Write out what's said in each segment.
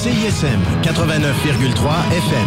CISM 89,3 FM.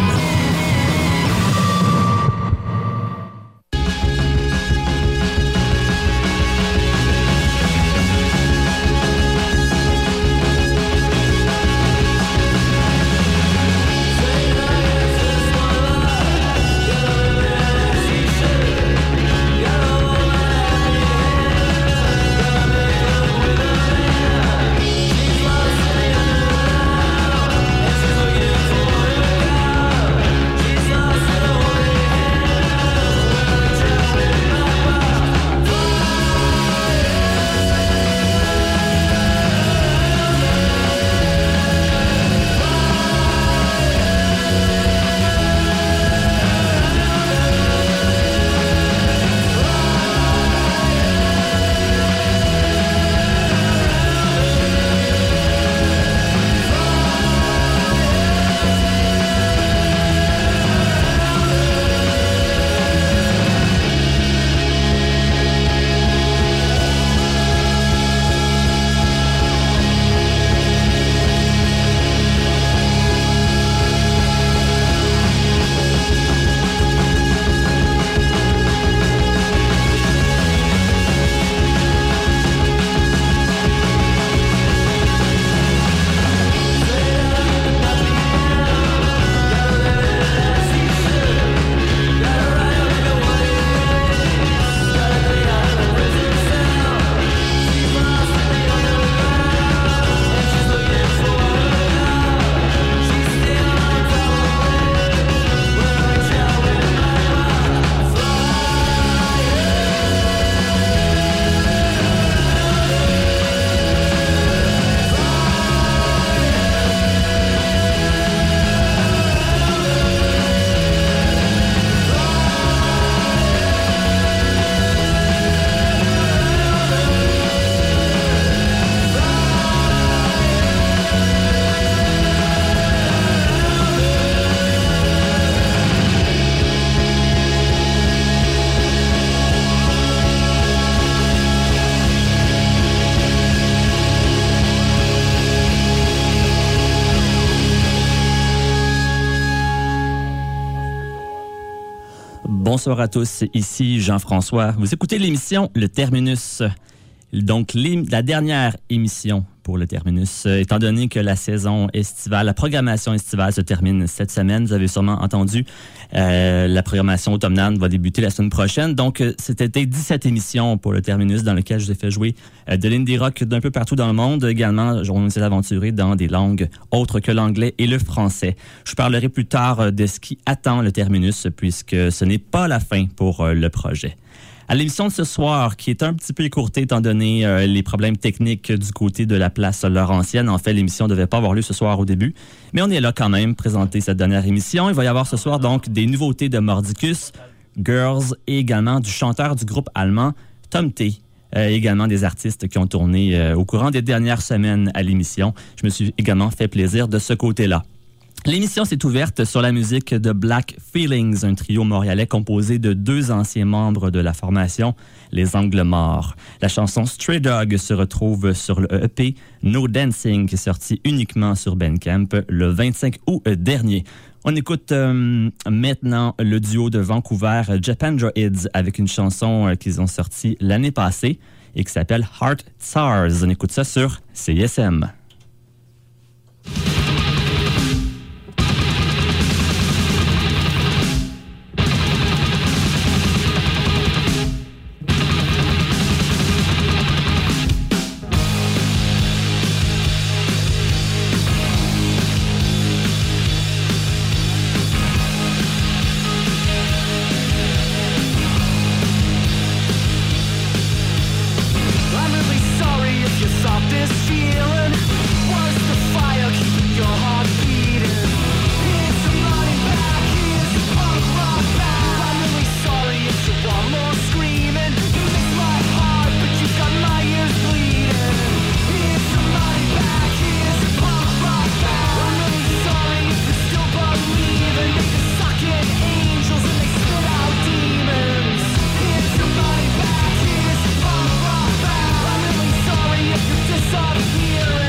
Bonsoir à tous, ici Jean-François. Vous écoutez l'émission Le Terminus, donc la dernière émission pour Le Terminus, étant donné que la saison estivale, la programmation estivale se termine cette semaine. Vous avez sûrement entendu, la programmation automnale va débuter la semaine prochaine. Donc, c'était 17 émissions pour Le Terminus dans lesquelles je vous ai fait jouer de l'indie rock d'un peu partout dans le monde. Également, on s'est aventuré dans des langues autres que l'anglais et le français. Je parlerai plus tard de ce qui attend Le Terminus, puisque ce n'est pas la fin pour le projet. À l'émission de ce soir, qui est un petit peu écourtée étant donné les problèmes techniques du côté de la place Laurentienne. En fait, l'émission ne devait pas avoir lieu ce soir au début, mais on est là quand même, présenter cette dernière émission. Il va y avoir ce soir donc des nouveautés de Mordicus, Girls et également du chanteur du groupe allemand Tom T. Également des artistes qui ont tourné au courant des dernières semaines à l'émission. Je me suis également fait plaisir de ce côté-là. L'émission s'est ouverte sur la musique de Black Feelings, un trio montréalais composé de 2 anciens membres de la formation, les Angles Morts. La chanson Stray Dog se retrouve sur le EP No Dancing, qui est sorti uniquement sur Bandcamp le 25 août dernier. On écoute maintenant le duo de Vancouver Japan Droids avec une chanson qu'ils ont sortie l'année passée et qui s'appelle Heart Tsars. On écoute ça sur CISM. Here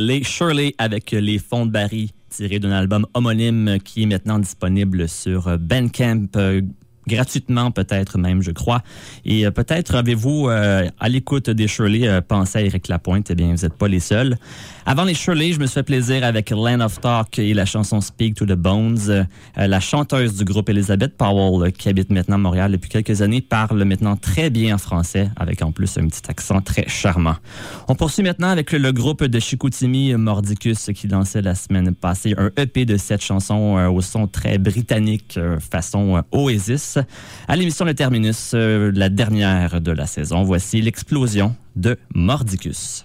les Shirley avec les fonds de Barry tirés d'un album homonyme qui est maintenant disponible sur Bandcamp. Gratuitement, peut-être même, je crois. Et peut-être avez-vous, à l'écoute des Shirley, pensé à Éric Lapointe. Eh bien, vous n'êtes pas les seuls. Avant les Shirley, je me suis fait plaisir avec Land of Talk et la chanson Speak to the Bones. La chanteuse du groupe Elizabeth Powell, qui habite maintenant à Montréal depuis quelques années, parle maintenant très bien en français, avec en plus un petit accent très charmant. On poursuit maintenant avec le groupe de Chicoutimi, Mordicus, qui lançait la semaine passée un EP de 7 chansons au son très britannique, façon Oasis. À l'émission Le Terminus, la dernière de la saison, voici l'explosion de Mordicus.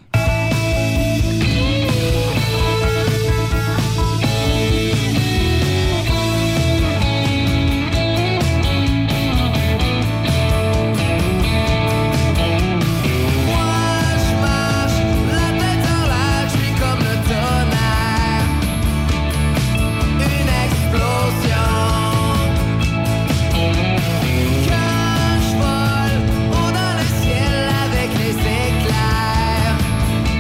Dans le ciel avec les éclairs.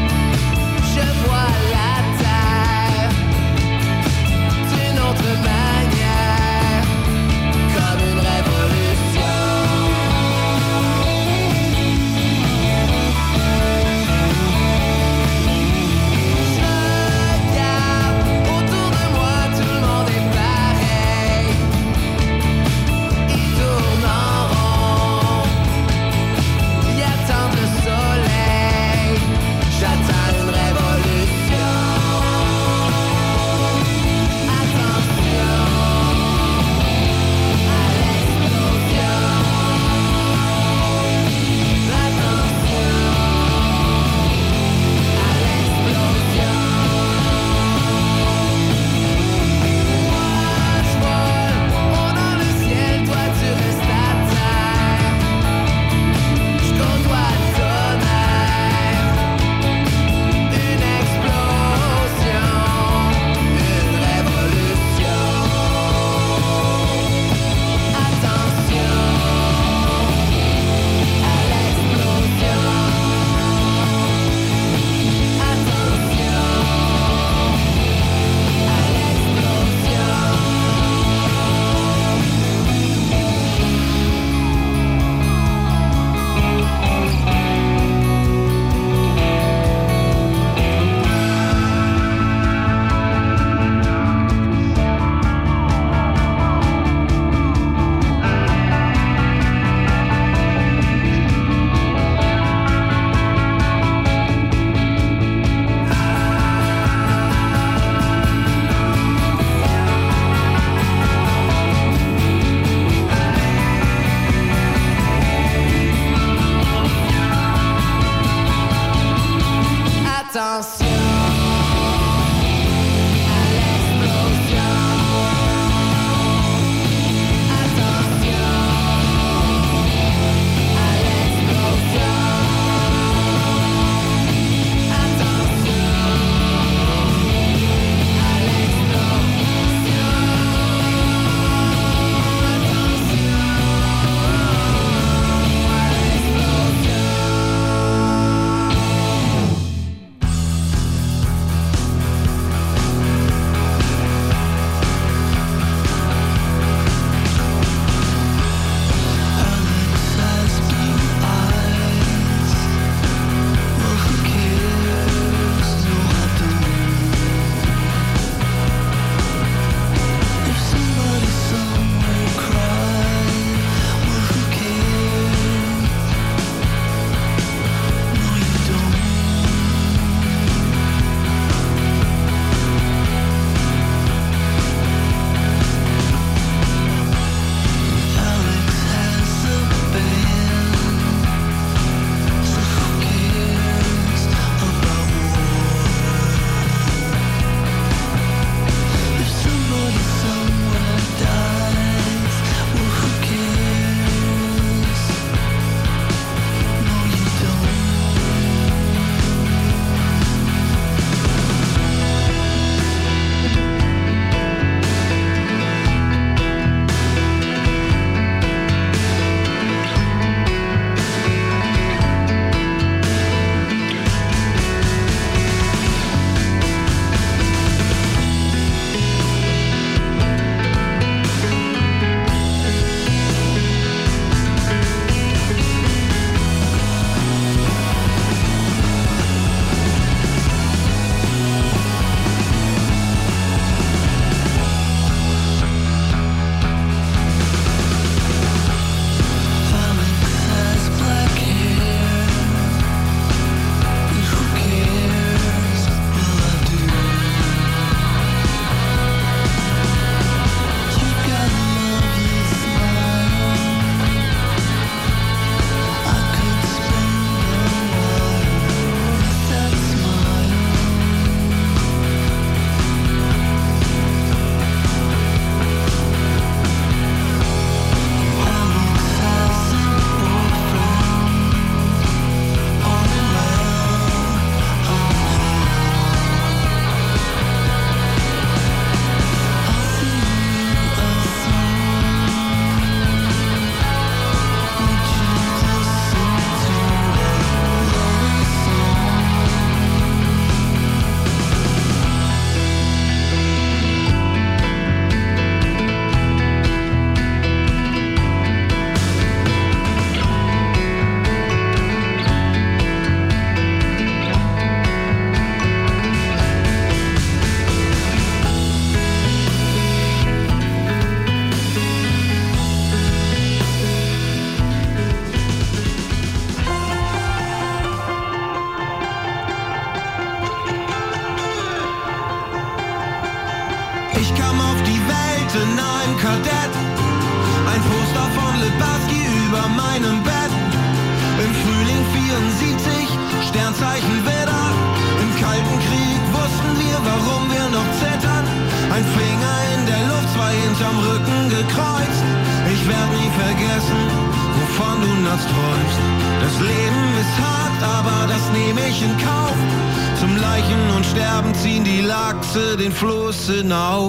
Ich kam auf die Welt in einem Kadett, ein Poster von Lebarski über meinem Bett. Im Frühling 74, Sternzeichen Widder. Im Kalten Krieg wussten wir, warum wir noch zittern. Ein Finger in der Luft, zwei hinterm Rücken gekreuzt. Ich werd nie vergessen, wovon du nachts träumst. Das Leben ist hart, aber das nehme ich in Kauf. Zum Leichen und Sterben ziehen die Lachse den Fluss hinauf.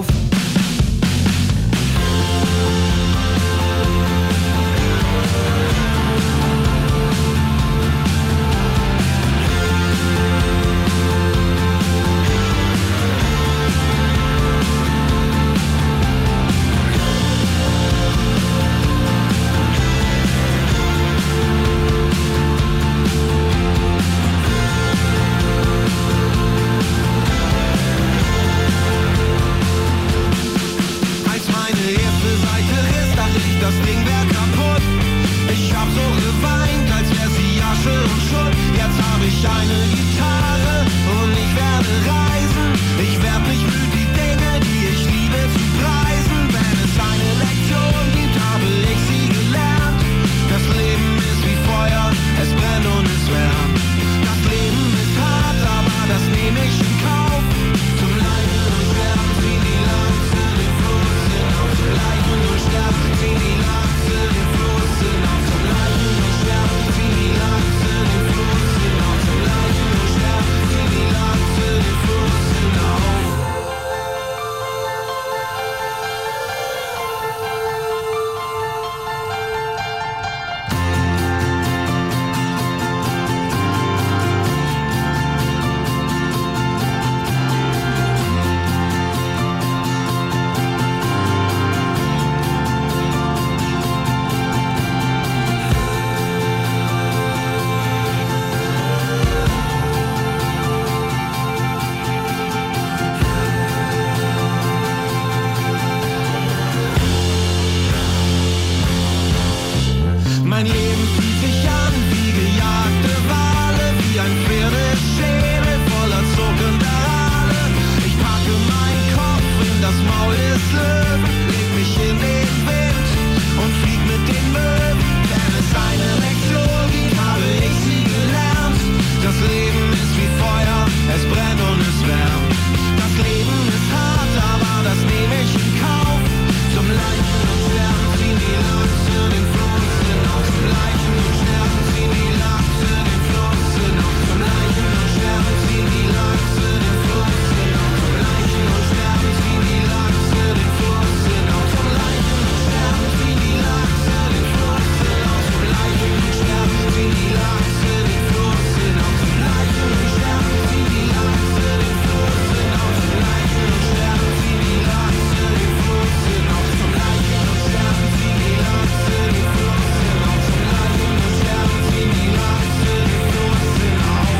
Mein Leben fühlt sich an wie gejagte Wale, wie ein Pferdeschädel voller zuckender Aale. Ich packe meinen Kopf in das Maul des Löwen, leg mich in den Wind und flieg mit den Möwen. Wenn es eine Lektion gibt, habe ich sie gelernt. Das Leben ist wie Feuer, es brennt und es wärmt. Das Leben ist hart, aber das nehme ich in Kauf. Zum Leichen und Sterben ziehen die Lachse den Fluss hinauf. Zum Leichen und Sterben ziehen die Lachse den Fluss hinauf. Zum Leichen und Sterben ziehen die Lachse den Fluss hinauf. Zum Leichen und Sterben ziehen die Lachse den Fluss hinauf. Zum Leichen und Sterben ziehen die Lachse den Fluss hinauf. Zum Leichen und Sterben ziehen die Lachse den Fluss hinauf. Zum Leichen und Sterben ziehen die Lachse den Fluss hinauf. Zum Leichen und Sterben ziehen die Lachse den Fluss hinauf. Zum Leichen und Sterben ziehen die Lachse den Fluss hinauf. Zum Leichen und Sterben ziehen die Lachse den Fluss hinauf.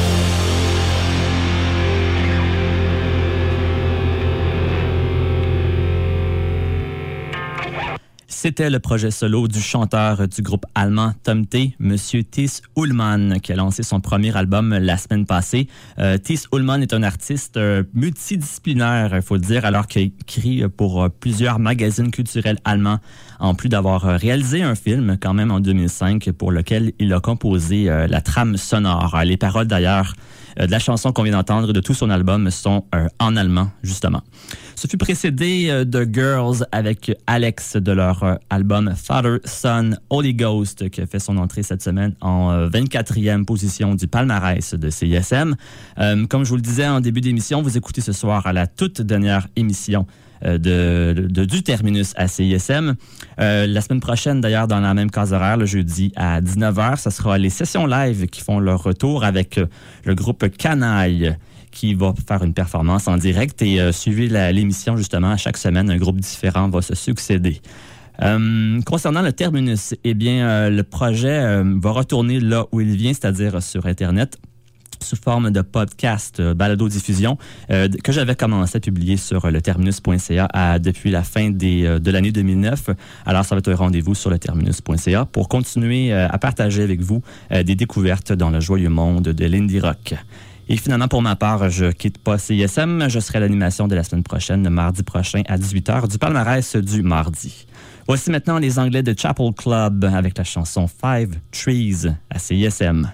C'était le projet solo du chanteur du groupe allemand Tom T, Monsieur Thies Ullmann, qui a lancé son premier album la semaine passée. Thies Ullmann est un artiste multidisciplinaire, il faut le dire, alors qu'il a écrit pour plusieurs magazines culturels allemands, en plus d'avoir réalisé un film quand même en 2005 pour lequel il a composé la trame sonore. Les paroles d'ailleurs de la chanson qu'on vient d'entendre de tout son album sont en allemand, justement. Ce fut précédé de Girls avec Alex de leur album Father, Son, Holy Ghost qui a fait son entrée cette semaine en 24e position du palmarès de CISM. Comme je vous le disais en début d'émission, vous écoutez ce soir à la toute dernière émission du Terminus à CISM. La semaine prochaine, d'ailleurs, dans la même case horaire, le jeudi à 19h, ce sera les sessions live qui font leur retour avec le groupe Canaille qui va faire une performance en direct et suivez l'émission justement à chaque semaine, un groupe différent va se succéder. Concernant le Terminus, eh bien, le projet va retourner là où il vient, c'est-à-dire sur Internet, sous forme de podcast balado-diffusion que j'avais commencé à publier sur leterminus.ca depuis la fin de l'année 2009. Alors, ça va être un rendez-vous sur leterminus.ca pour continuer à partager avec vous des découvertes dans le joyeux monde de l'indie rock. Et finalement, pour ma part, je quitte pas CISM. Je serai à l'animation de la semaine prochaine, le mardi prochain à 18h, du palmarès du mardi. Voici maintenant les Anglais de Chapel Club avec la chanson Five Trees à CISM.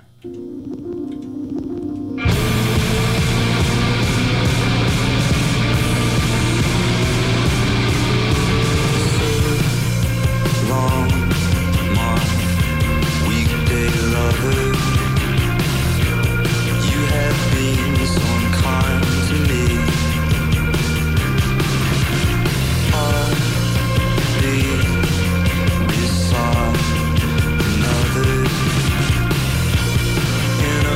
In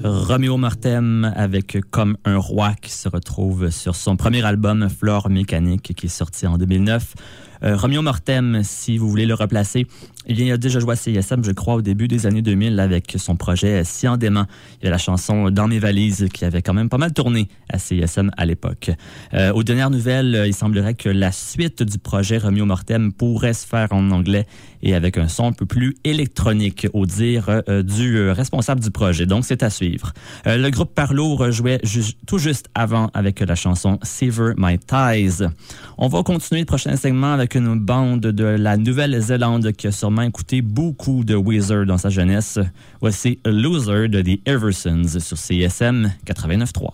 Romeo Mortem avec Comme un roi qui se retrouve sur son premier album Flore Mécanique qui est sorti en 2009. Romeo Mortem, si vous voulez le replacer, il a déjà joué à CISM, je crois, au début des années 2000 avec son projet Cyan Dément. Il y a la chanson Dans mes valises qui avait quand même pas mal tourné à CISM à l'époque. Aux dernières nouvelles, il semblerait que la suite du projet Romeo Mortem pourrait se faire en anglais et avec un son un peu plus électronique, au dire du responsable du projet. Donc, c'est à suivre. Le groupe Parlo rejouait tout juste avant avec la chanson Sever My Ties. On va continuer le prochain segment avec une bande de la Nouvelle-Zélande qui a sûrement écouté beaucoup de Weezer dans sa jeunesse. Voici Loser de The Eversons sur CISM 89.3.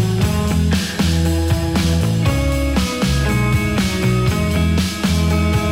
Sever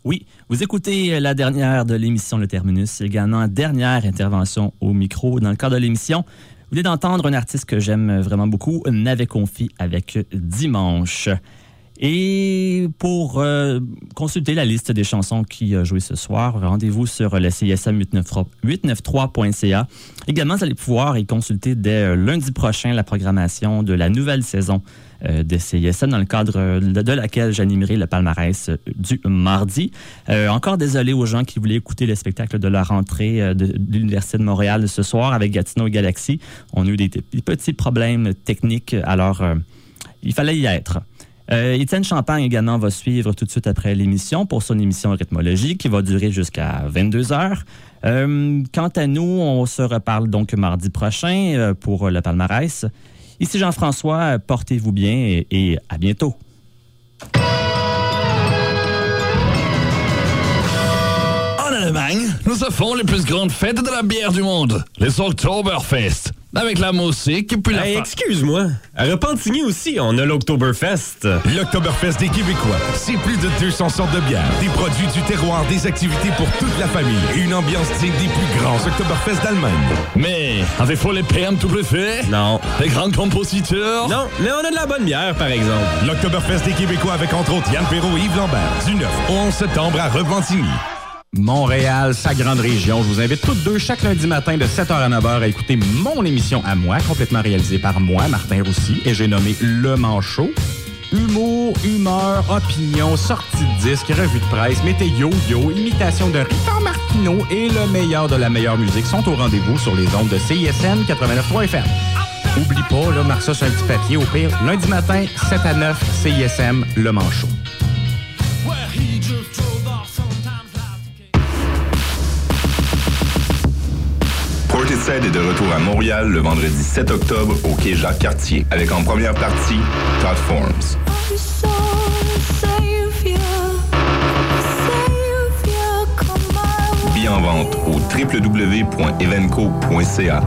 Oui, vous écoutez la dernière de l'émission Le Terminus, également dernière intervention au micro dans le cadre de l'émission. Vous venez d'entendre un artiste que j'aime vraiment beaucoup, Navet Confi avec Dimanche. Et pour consulter la liste des chansons qui a joué ce soir, rendez-vous sur le CISM893.ca. Également, vous allez pouvoir y consulter dès lundi prochain la programmation de la nouvelle saison de CISM dans le cadre de laquelle j'animerai le palmarès du mardi. Encore désolé aux gens qui voulaient écouter le spectacle de la rentrée de l'Université de Montréal ce soir avec Gatineau et Galaxy. On a eu des petits problèmes techniques, alors il fallait y être. Étienne Champagne également va suivre tout de suite après l'émission pour son émission Rythmologie qui va durer jusqu'à 22h. Quant à nous, on se reparle donc mardi prochain pour le palmarès. Ici Jean-François, portez-vous bien et à bientôt. En Allemagne, nous avons les plus grandes fêtes de la bière du monde, les Oktoberfest. Avec la musique et puis la... Hey, excuse-moi. À Repentigny aussi, on a l'Oktoberfest. L'Oktoberfest des Québécois, c'est plus de 200 sortes de bières, des produits du terroir, des activités pour toute la famille et une ambiance digne des plus grands Oktoberfest d'Allemagne. Mais avez-vous les PM Non. Les grands compositeurs? Non, mais on a de la bonne bière, par exemple. L'Oktoberfest des Québécois avec entre autres Yann Perrault et Yves Lambert, du 9 au 11 septembre à Repentigny. Montréal, sa grande région. Je vous invite toutes deux chaque lundi matin de 7h à 9h à écouter mon émission à moi, complètement réalisée par moi, Martin Roussy, et j'ai nommé Le Manchot. Humour, humeur, opinion, sortie de disque, revue de presse, météo, imitation de Richard Martineau et le meilleur de la meilleure musique sont au rendez-vous sur les ondes de CISM 89.3 FM. Oublie pas, là, marque ça sur un petit papier, au pire, lundi matin, 7 à 9, CISM, Le Manchot. Portishead est de retour à Montréal le vendredi 7 octobre au quai Jacques-Cartier, avec en première partie Todd Forms. Billets en vente au www.evenco.ca.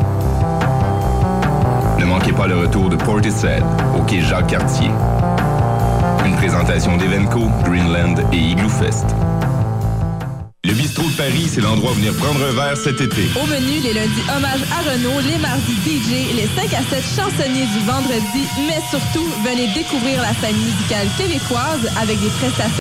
Ne manquez pas le retour de Portishead au quai Jacques-Cartier. Une présentation d'Evenco, Greenland et Igloo Fest. Le Bistrot de Paris, c'est l'endroit où venir prendre un verre cet été. Au menu, les lundis hommage à Renaud, les mardis DJ, les 5 à 7 chansonniers du vendredi, mais surtout, venez découvrir la scène musicale québécoise avec des prestations